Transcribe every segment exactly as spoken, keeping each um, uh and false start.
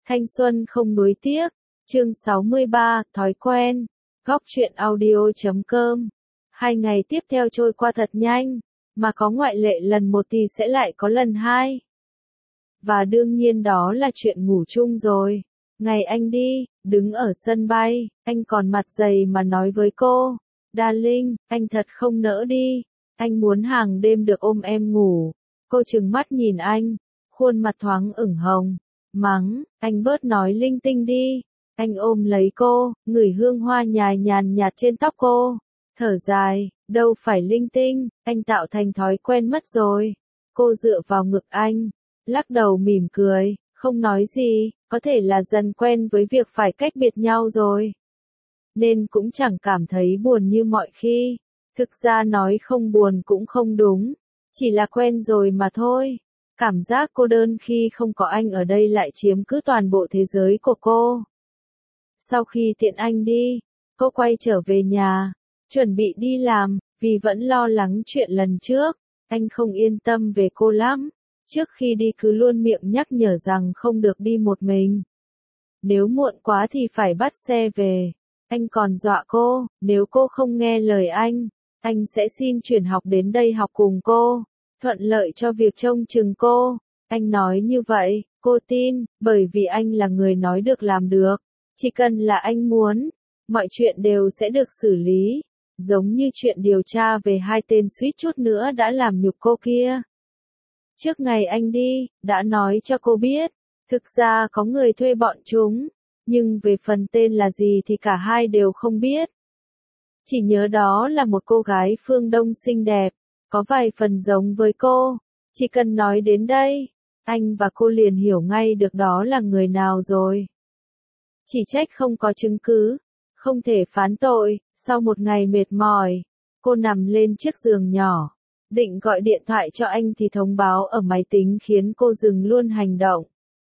Thanh xuân không nuối tiếc, chương sáu mươi ba, thói quen, góc truyện audio chấm com. Hai ngày tiếp theo trôi qua thật nhanh, mà có ngoại lệ lần một thì sẽ lại có lần hai. Và đương nhiên đó là chuyện ngủ chung rồi. Ngày anh đi, đứng ở sân bay, anh còn mặt dày mà nói với cô, Darling, anh thật không nỡ đi, anh muốn hàng đêm được ôm em ngủ. Cô trừng mắt nhìn anh, khuôn mặt thoáng ửng hồng, mắng, anh bớt nói linh tinh đi. Anh ôm lấy cô, ngửi hương hoa nhài nhàn nhạt trên tóc cô, thở dài, đâu phải linh tinh, anh tạo thành thói quen mất rồi. Cô dựa vào ngực anh, lắc đầu mỉm cười, không nói gì, có thể là dần quen với việc phải cách biệt nhau rồi. Nên cũng chẳng cảm thấy buồn như mọi khi. Thực ra nói không buồn cũng không đúng, chỉ là quen rồi mà thôi. Cảm giác cô đơn khi không có anh ở đây lại chiếm cứ toàn bộ thế giới của cô. Sau khi tiện anh đi, cô quay trở về nhà, chuẩn bị đi làm, vì vẫn lo lắng chuyện lần trước. Anh không yên tâm về cô lắm. Trước khi đi cứ luôn miệng nhắc nhở rằng không được đi một mình. Nếu muộn quá thì phải bắt xe về. Anh còn dọa cô, nếu cô không nghe lời anh, anh sẽ xin chuyển học đến đây học cùng cô, thuận lợi cho việc trông chừng cô. Anh nói như vậy, cô tin, bởi vì anh là người nói được làm được. Chỉ cần là anh muốn, mọi chuyện đều sẽ được xử lý. Giống như chuyện điều tra về hai tên suýt chút nữa đã làm nhục cô kia. Trước ngày anh đi, đã nói cho cô biết, thực ra có người thuê bọn chúng, nhưng về phần tên là gì thì cả hai đều không biết. Chỉ nhớ đó là một cô gái phương Đông xinh đẹp, có vài phần giống với cô. Chỉ cần nói đến đây, anh và cô liền hiểu ngay được đó là người nào rồi. Chỉ trách không có chứng cứ, không thể phán tội. Sau một ngày mệt mỏi, cô nằm lên chiếc giường nhỏ, định gọi điện thoại cho anh thì thông báo ở máy tính khiến cô dừng luôn hành động.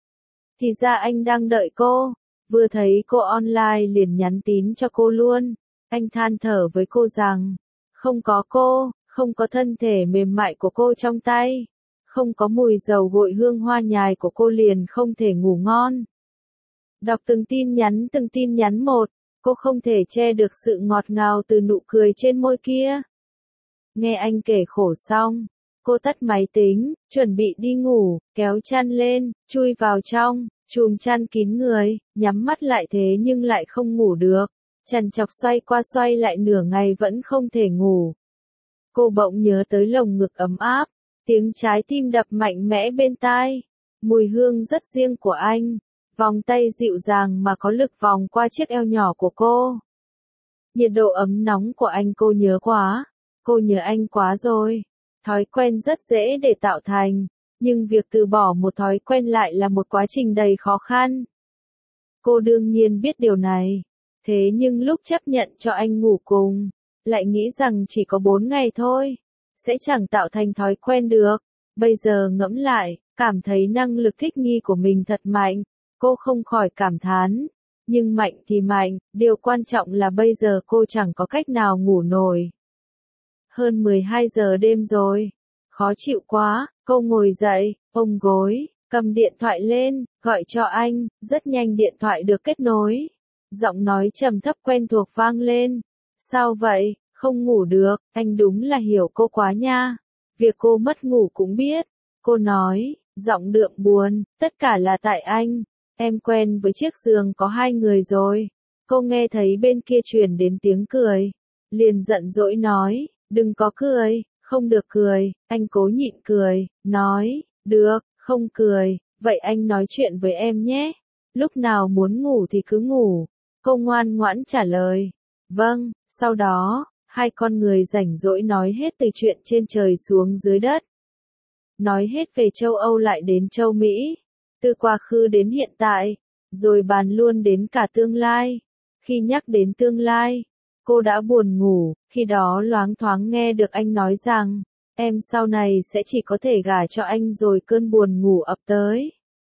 Thì ra anh đang đợi cô, vừa thấy cô online liền nhắn tin cho cô luôn. Anh than thở với cô rằng, không có cô, không có thân thể mềm mại của cô trong tay, không có mùi dầu gội hương hoa nhài của cô liền không thể ngủ ngon. Đọc từng tin nhắn từng tin nhắn một, cô không thể che được sự ngọt ngào từ nụ cười trên môi kia. Nghe anh kể khổ xong, cô tắt máy tính, chuẩn bị đi ngủ, kéo chăn lên, chui vào trong, chùm chăn kín người, nhắm mắt lại thế nhưng lại không ngủ được. Trằn trọc xoay qua xoay lại nửa ngày vẫn không thể ngủ. Cô bỗng nhớ tới lồng ngực ấm áp, tiếng trái tim đập mạnh mẽ bên tai, mùi hương rất riêng của anh, vòng tay dịu dàng mà có lực vòng qua chiếc eo nhỏ của cô. Nhiệt độ ấm nóng của anh cô nhớ quá, cô nhớ anh quá rồi. Thói quen rất dễ để tạo thành, nhưng việc từ bỏ một thói quen lại là một quá trình đầy khó khăn. Cô đương nhiên biết điều này. Thế nhưng lúc chấp nhận cho anh ngủ cùng, lại nghĩ rằng chỉ có bốn ngày thôi, sẽ chẳng tạo thành thói quen được. Bây giờ ngẫm lại, cảm thấy năng lực thích nghi của mình thật mạnh, cô không khỏi cảm thán. Nhưng mạnh thì mạnh, điều quan trọng là bây giờ cô chẳng có cách nào ngủ nổi. Hơn mười hai giờ đêm rồi, khó chịu quá, cô ngồi dậy, ôm gối, cầm điện thoại lên, gọi cho anh, rất nhanh điện thoại được kết nối. Giọng nói trầm thấp quen thuộc vang lên. Sao vậy, không ngủ được, anh đúng là hiểu cô quá nha. Việc cô mất ngủ cũng biết. Cô nói, giọng đượm buồn, tất cả là tại anh. Em quen với chiếc giường có hai người rồi. Cô nghe thấy bên kia truyền đến tiếng cười. Liền giận dỗi nói, đừng có cười, không được cười. Anh cố nhịn cười, nói, được, không cười, vậy anh nói chuyện với em nhé. Lúc nào muốn ngủ thì cứ ngủ. Cô ngoan ngoãn trả lời. Vâng, sau đó, hai con người rảnh rỗi nói hết từ chuyện trên trời xuống dưới đất. Nói hết về châu Âu lại đến châu Mỹ. Từ quá khứ đến hiện tại, rồi bàn luôn đến cả tương lai. Khi nhắc đến tương lai, cô đã buồn ngủ, khi đó loáng thoáng nghe được anh nói rằng, em sau này sẽ chỉ có thể gả cho anh rồi cơn buồn ngủ ập tới.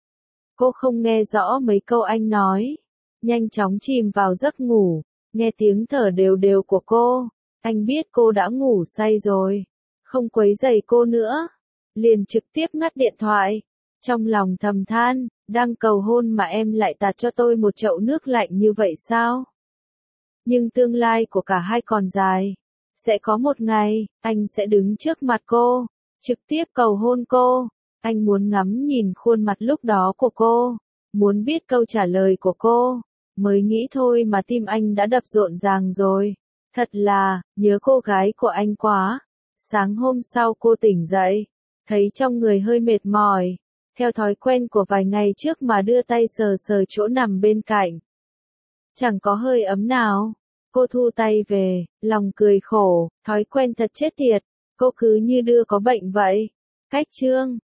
Cô không nghe rõ mấy câu anh nói. Nhanh chóng chìm vào giấc ngủ, nghe tiếng thở đều đều của cô, anh biết cô đã ngủ say rồi, không quấy rầy cô nữa, liền trực tiếp ngắt điện thoại. Trong lòng thầm than, đang cầu hôn mà em lại tạt cho tôi một chậu nước lạnh như vậy sao? Nhưng tương lai của cả hai còn dài. Sẽ có một ngày, anh sẽ đứng trước mặt cô, trực tiếp cầu hôn cô. Anh muốn ngắm nhìn khuôn mặt lúc đó của cô, muốn biết câu trả lời của cô. Mới nghĩ thôi mà tim anh đã đập rộn ràng rồi. Thật là, nhớ cô gái của anh quá. Sáng hôm sau cô tỉnh dậy, thấy trong người hơi mệt mỏi. Theo thói quen của vài ngày trước mà đưa tay sờ sờ chỗ nằm bên cạnh. Chẳng có hơi ấm nào. Cô thu tay về, lòng cười khổ, thói quen thật chết tiệt. Cô cứ như đưa có bệnh vậy. Cách chương